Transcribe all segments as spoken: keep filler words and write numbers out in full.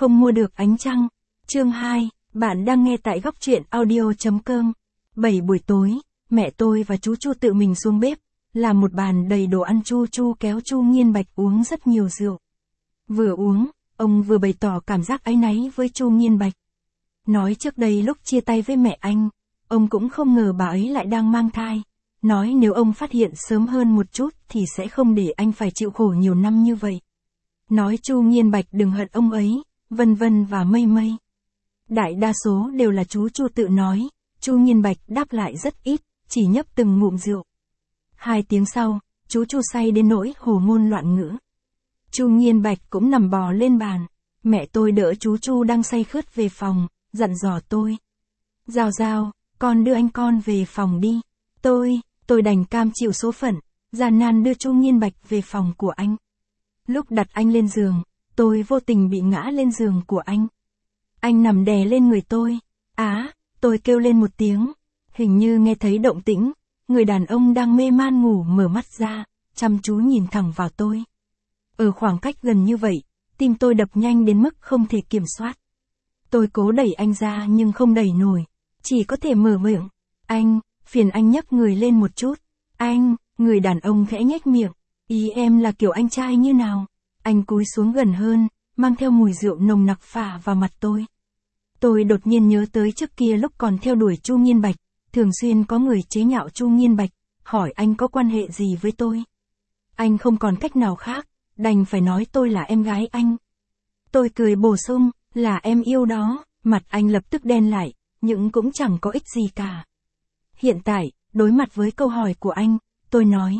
Không mua được ánh trăng. Chương hai, bạn đang nghe tại góc truyện audio.com. bảy buổi tối, mẹ tôi và chú Chu tự mình xuống bếp, làm một bàn đầy đồ ăn. Chu Chu kéo Chu Nghiên Bạch uống rất nhiều rượu. Vừa uống, ông vừa bày tỏ cảm giác áy náy với Chu Nghiên Bạch. Nói trước đây lúc chia tay với mẹ anh, ông cũng không ngờ bà ấy lại đang mang thai. Nói nếu ông phát hiện sớm hơn một chút thì sẽ không để anh phải chịu khổ nhiều năm như vậy. Nói Chu Nghiên Bạch đừng hận ông ấy, vân vân và mây mây. Đại đa số đều là chú Chu tự nói, Chu Nghiên Bạch đáp lại rất ít, chỉ nhấp từng ngụm rượu. Hai tiếng sau, chú Chu say đến nỗi hồ ngôn loạn ngữ. Chu Nghiên Bạch cũng nằm bò lên bàn. Mẹ tôi đỡ chú Chu đang say khướt về phòng, dặn dò tôi. Giao Giao, con đưa anh con về phòng đi. Tôi, tôi đành cam chịu số phận, gian nan đưa Chu Nghiên Bạch về phòng của anh. Lúc đặt anh lên giường, tôi vô tình bị ngã lên giường của anh. Anh nằm đè lên người tôi. Á, tôi kêu lên một tiếng. Hình như nghe thấy động tĩnh, người đàn ông đang mê man ngủ mở mắt ra, chăm chú nhìn thẳng vào tôi. Ở khoảng cách gần như vậy, tim tôi đập nhanh đến mức không thể kiểm soát. Tôi cố đẩy anh ra nhưng không đẩy nổi, chỉ có thể mở miệng. Anh, phiền anh nhấc người lên một chút. Anh, người đàn ông khẽ nhếch miệng. Ý em là kiểu anh trai như nào? Anh cúi xuống gần hơn, mang theo mùi rượu nồng nặc phả vào mặt tôi. Tôi đột nhiên nhớ tới trước kia lúc còn theo đuổi Chu Nghiên Bạch, thường xuyên có người chế nhạo Chu Nghiên Bạch, hỏi anh có quan hệ gì với tôi. Anh không còn cách nào khác, đành phải nói tôi là em gái anh. Tôi cười bổ sung, là em yêu đó, mặt anh lập tức đen lại, nhưng cũng chẳng có ích gì cả. Hiện tại, đối mặt với câu hỏi của anh, tôi nói.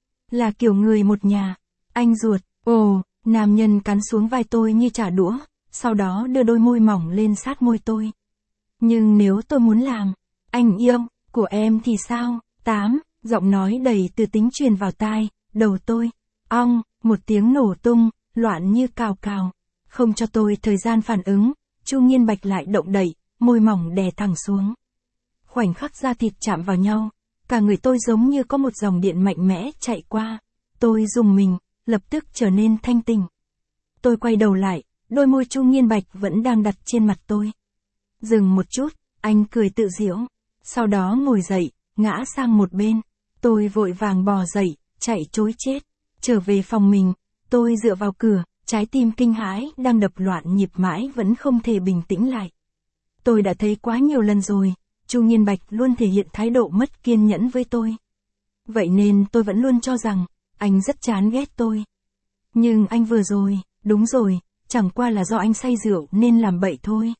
Là kiểu người một nhà, anh ruột, ồ, nam nhân cắn xuống vai tôi như trả đũa, sau đó đưa đôi môi mỏng lên sát môi tôi. Nhưng nếu tôi muốn làm, anh yêu, của em thì sao? Tám, giọng nói đầy từ tính truyền vào tai, đầu tôi. Ong, một tiếng nổ tung, loạn như cào cào. Không cho tôi thời gian phản ứng, Chu Nghiên Bạch lại động đậy, môi mỏng đè thẳng xuống. Khoảnh khắc da thịt chạm vào nhau, cả người tôi giống như có một dòng điện mạnh mẽ chạy qua. Tôi rùng mình, lập tức trở nên thanh tỉnh. Tôi quay đầu lại, đôi môi Chu Nghiên Bạch vẫn đang đặt trên mặt tôi. Dừng một chút, anh cười tự giễu. Sau đó ngồi dậy, ngã sang một bên. Tôi vội vàng bò dậy, chạy trối chết. Trở về phòng mình, tôi dựa vào cửa, trái tim kinh hãi đang đập loạn nhịp mãi vẫn không thể bình tĩnh lại. Tôi đã thấy quá nhiều lần rồi, Chu Nghiên Bạch luôn thể hiện thái độ mất kiên nhẫn với tôi. Vậy nên tôi vẫn luôn cho rằng, anh rất chán ghét tôi. Nhưng anh vừa rồi, đúng rồi, chẳng qua là do anh say rượu nên làm bậy thôi.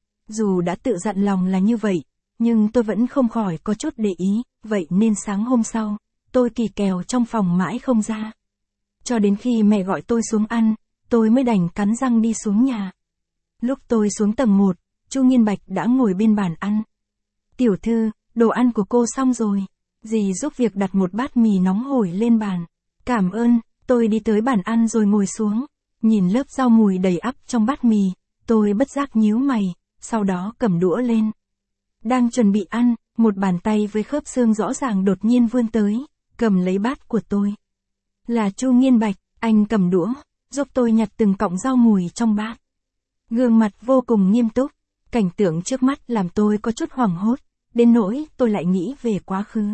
Dù đã tự dặn lòng là như vậy, nhưng tôi vẫn không khỏi có chút để ý, vậy nên sáng hôm sau, tôi kỳ kèo trong phòng mãi không ra. Cho đến khi mẹ gọi tôi xuống ăn, tôi mới đành cắn răng đi xuống nhà. Lúc tôi xuống tầng một, Chu Nghiên Bạch đã ngồi bên bàn ăn. Tiểu thư, đồ ăn của cô xong rồi. Dì giúp việc đặt một bát mì nóng hổi lên bàn. Cảm ơn, tôi đi tới bàn ăn rồi ngồi xuống. Nhìn lớp rau mùi đầy ắp trong bát mì, tôi bất giác nhíu mày, sau đó cầm đũa lên. Đang chuẩn bị ăn, một bàn tay với khớp xương rõ ràng đột nhiên vươn tới, cầm lấy bát của tôi. Là Chu Nghiên Bạch, anh cầm đũa, giúp tôi nhặt từng cọng rau mùi trong bát. Gương mặt vô cùng nghiêm túc, cảnh tượng trước mắt làm tôi có chút hoảng hốt, đến nỗi tôi lại nghĩ về quá khứ.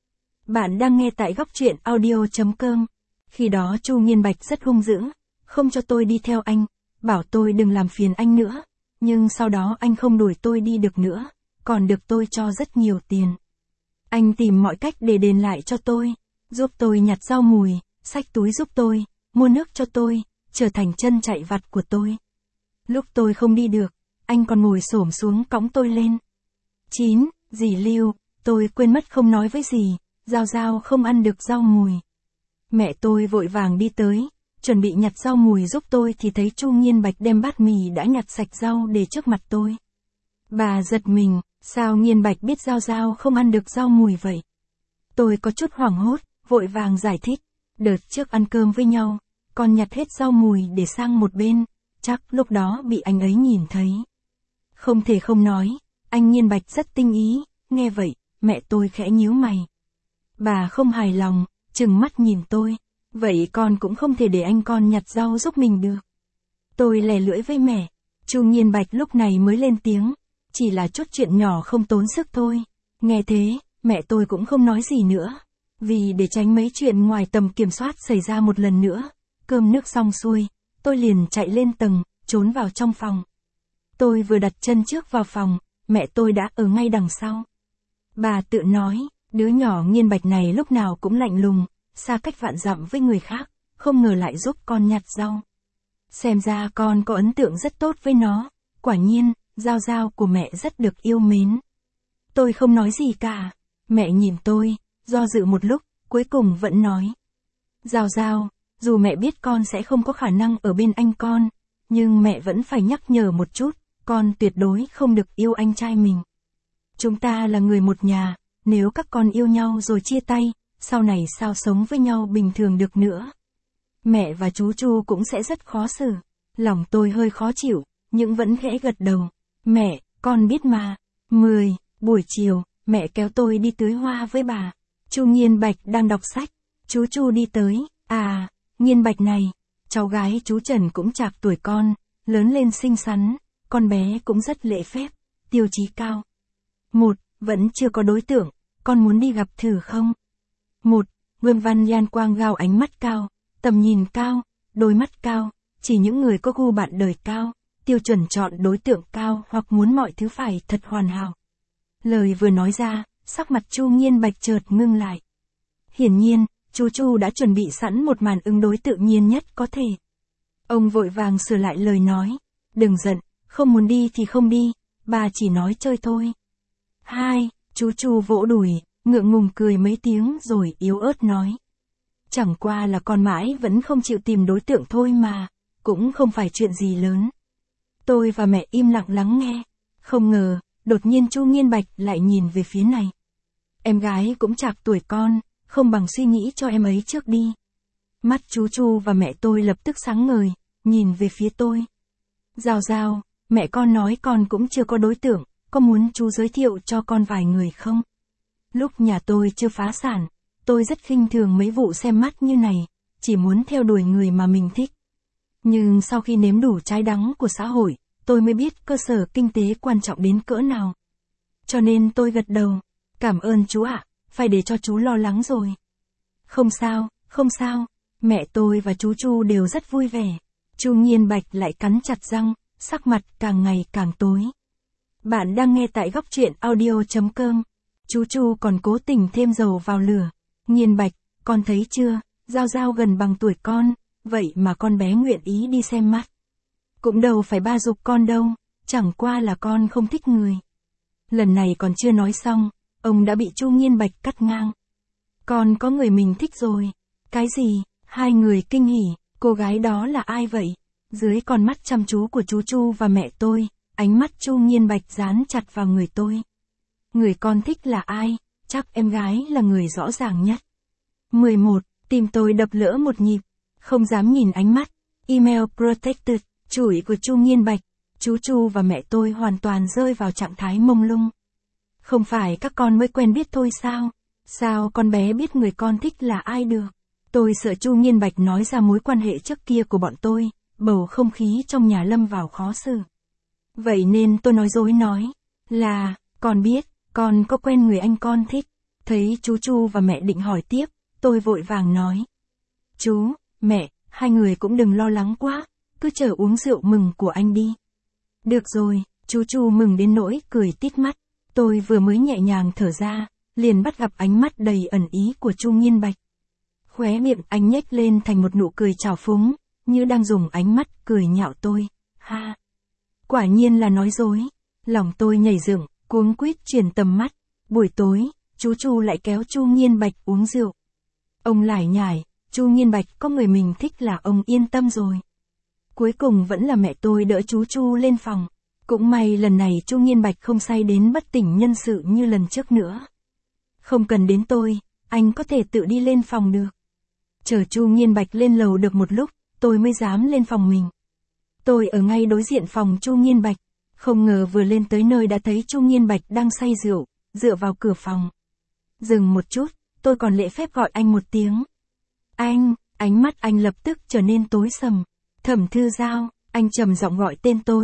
Bạn đang nghe tại góc truyện audio.com. Khi đó Chu Nghiên Bạch rất hung dữ, không cho tôi đi theo anh, bảo tôi đừng làm phiền anh nữa, nhưng sau đó anh không đuổi tôi đi được nữa, còn được tôi cho rất nhiều tiền. Anh tìm mọi cách để đền lại cho tôi, giúp tôi nhặt rau mùi, xách túi giúp tôi, mua nước cho tôi, trở thành chân chạy vặt của tôi. Lúc tôi không đi được, anh còn ngồi xổm xuống cõng tôi lên. Chín, dì Lưu, tôi quên mất không nói với dì, Giao Giao không ăn được rau mùi. Mẹ tôi vội vàng đi tới, chuẩn bị nhặt rau mùi giúp tôi thì thấy Chu Nghiên Bạch đem bát mì đã nhặt sạch rau để trước mặt tôi. Bà giật mình, sao Nghiên Bạch biết Giao Giao không ăn được rau mùi vậy? Tôi có chút hoảng hốt, vội vàng giải thích, đợt trước ăn cơm với nhau, con nhặt hết rau mùi để sang một bên, chắc lúc đó bị anh ấy nhìn thấy. Không thể không nói, anh Nghiên Bạch rất tinh ý, nghe vậy, mẹ tôi khẽ nhíu mày. Bà không hài lòng, trừng mắt nhìn tôi, vậy con cũng không thể để anh con nhặt rau giúp mình được. Tôi lè lưỡi với mẹ, Chu Nghiên Bạch lúc này mới lên tiếng, chỉ là chút chuyện nhỏ không tốn sức thôi. Nghe thế, mẹ tôi cũng không nói gì nữa. Vì để tránh mấy chuyện ngoài tầm kiểm soát xảy ra một lần nữa, cơm nước xong xuôi, tôi liền chạy lên tầng, trốn vào trong phòng. Tôi vừa đặt chân trước vào phòng, mẹ tôi đã ở ngay đằng sau. Bà tự nói, đứa nhỏ Nghiên Bạch này lúc nào cũng lạnh lùng, xa cách vạn dặm với người khác, không ngờ lại giúp con nhặt rau. Xem ra con có ấn tượng rất tốt với nó, quả nhiên, Giao Giao của mẹ rất được yêu mến. Tôi không nói gì cả, mẹ nhìn tôi, do dự một lúc, cuối cùng vẫn nói. Giao Giao, dù mẹ biết con sẽ không có khả năng ở bên anh con, nhưng mẹ vẫn phải nhắc nhở một chút, con tuyệt đối không được yêu anh trai mình. Chúng ta là người một nhà, nếu các con yêu nhau rồi chia tay, sau này sao sống với nhau bình thường được nữa. Mẹ và chú Chu cũng sẽ rất khó xử. Lòng tôi hơi khó chịu, nhưng vẫn khẽ gật đầu. Mẹ, con biết mà. mười. Buổi chiều, mẹ kéo tôi đi tưới hoa với bà. Chu Nghiên Bạch đang đọc sách. Chú Chu đi tới. À, Nghiên Bạch này, cháu gái chú Trần cũng chạc tuổi con, lớn lên xinh xắn, con bé cũng rất lễ phép, tiêu chí cao. Một, vẫn chưa có đối tượng, con muốn đi gặp thử không? Một, Vương Văn Yan Quang gao ánh mắt cao, tầm nhìn cao, đôi mắt cao, chỉ những người có gu bạn đời cao, tiêu chuẩn chọn đối tượng cao hoặc muốn mọi thứ phải thật hoàn hảo. Lời vừa nói ra, sắc mặt Chu Nghiên Bạch chợt ngưng lại. Hiển nhiên, chú Chu đã chuẩn bị sẵn một màn ứng đối tự nhiên nhất có thể. Ông vội vàng sửa lại lời nói. Đừng giận, không muốn đi thì không đi, bà chỉ nói chơi thôi. Hai, chú Chu vỗ đùi, ngượng ngùng cười mấy tiếng rồi yếu ớt nói. Chẳng qua là con mãi vẫn không chịu tìm đối tượng thôi mà, cũng không phải chuyện gì lớn. Tôi và mẹ im lặng lắng nghe, không ngờ, đột nhiên Chu Nghiên Bạch lại nhìn về phía này. Em gái cũng chạc tuổi con, không bằng suy nghĩ cho em ấy trước đi. Mắt chú Chu và mẹ tôi lập tức sáng ngời, nhìn về phía tôi. Giao Giao, mẹ con nói con cũng chưa có đối tượng, có muốn chú giới thiệu cho con vài người không? Lúc nhà tôi chưa phá sản, tôi rất khinh thường mấy vụ xem mắt như này, chỉ muốn theo đuổi người mà mình thích. Nhưng sau khi nếm đủ trái đắng của xã hội, tôi mới biết cơ sở kinh tế quan trọng đến cỡ nào. Cho nên tôi gật đầu. Cảm ơn chú ạ, phải để cho chú lo lắng rồi. Không sao, không sao, mẹ tôi và chú Chu đều rất vui vẻ. Chu Nghiên Bạch lại cắn chặt răng, sắc mặt càng ngày càng tối. Bạn đang nghe tại góc truyện audio chấm com. Chú Chu còn cố tình thêm dầu vào lửa. Nghiên Bạch, con thấy chưa, Giao Giao gần bằng tuổi con, vậy mà con bé nguyện ý đi xem mắt. Cũng đâu phải ba giục con đâu, chẳng qua là con không thích người. Lần này còn chưa nói xong, ông đã bị Chu Nghiên Bạch cắt ngang. Con có người mình thích rồi. Cái gì? Hai người kinh hỉ, cô gái đó là ai vậy? Dưới con mắt chăm chú của chú Chu và mẹ tôi, ánh mắt Chu Nghiên Bạch dán chặt vào người tôi. Người con thích là ai? Chắc em gái là người rõ ràng nhất. mười một. Tim tôi đập lỡ một nhịp, không dám nhìn ánh mắt. Email protected, chửi của Chu Nghiên Bạch. Chú Chu và mẹ tôi hoàn toàn rơi vào trạng thái mông lung. Không phải các con mới quen biết thôi sao? Sao con bé biết người con thích là ai được? Tôi sợ Chu Nghiên Bạch nói ra mối quan hệ trước kia của bọn tôi, bầu không khí trong nhà lâm vào khó xử. Vậy nên tôi nói dối nói, là, con biết, con có quen người anh con thích. Thấy chú Chu và mẹ định hỏi tiếp, tôi vội vàng nói. Chú, mẹ, hai người cũng đừng lo lắng quá, cứ chờ uống rượu mừng của anh đi. Được rồi, chú Chu mừng đến nỗi cười tít mắt. Tôi vừa mới nhẹ nhàng thở ra, liền bắt gặp ánh mắt đầy ẩn ý của Chu Nghiên Bạch. Khóe miệng anh nhếch lên thành một nụ cười trào phúng, như đang dùng ánh mắt cười nhạo tôi. Ha! Quả nhiên là nói dối. Lòng tôi nhảy dựng, cuống quýt chuyển tầm mắt. Buổi tối, chú Chu lại kéo Chu Nghiên Bạch uống rượu. Ông lải nhải, Chu Nghiên Bạch có người mình thích là ông yên tâm rồi. Cuối cùng vẫn là mẹ tôi đỡ chú Chu lên phòng. Cũng may lần này Chu Nghiên Bạch không say đến bất tỉnh nhân sự như lần trước nữa. Không cần đến tôi, anh có thể tự đi lên phòng được. Chờ Chu Nghiên Bạch lên lầu được một lúc, tôi mới dám lên phòng mình. Tôi ở ngay đối diện phòng Chu Nghiên Bạch, không ngờ vừa lên tới nơi đã thấy Chu Nghiên Bạch đang say rượu, dựa vào cửa phòng. Dừng một chút, tôi còn lễ phép gọi anh một tiếng. Anh, ánh mắt anh lập tức trở nên tối sầm. Thẩm Thư Giao, anh trầm giọng gọi tên tôi,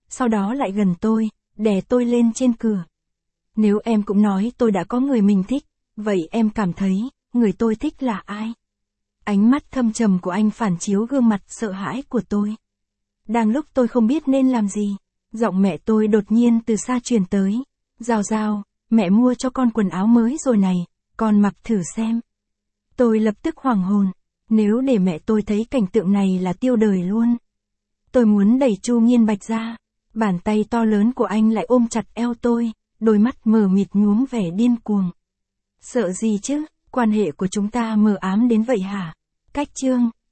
sau đó lại gần tôi, đè tôi lên trên cửa. Nếu em cũng nói tôi đã có người mình thích, vậy em cảm thấy, người tôi thích là ai? Ánh mắt thâm trầm của anh phản chiếu gương mặt sợ hãi của tôi. Đang lúc tôi không biết nên làm gì, giọng mẹ tôi đột nhiên từ xa truyền tới. Giao Giao, mẹ mua cho con quần áo mới rồi này, con mặc thử xem. Tôi lập tức hoảng hồn, nếu để mẹ tôi thấy cảnh tượng này là tiêu đời luôn. Tôi muốn đẩy Chu Nghiên Bạch ra, bàn tay to lớn của anh lại ôm chặt eo tôi, đôi mắt mờ mịt nhuốm vẻ điên cuồng. Sợ gì chứ, quan hệ của chúng ta mờ ám đến vậy hả? Cách chương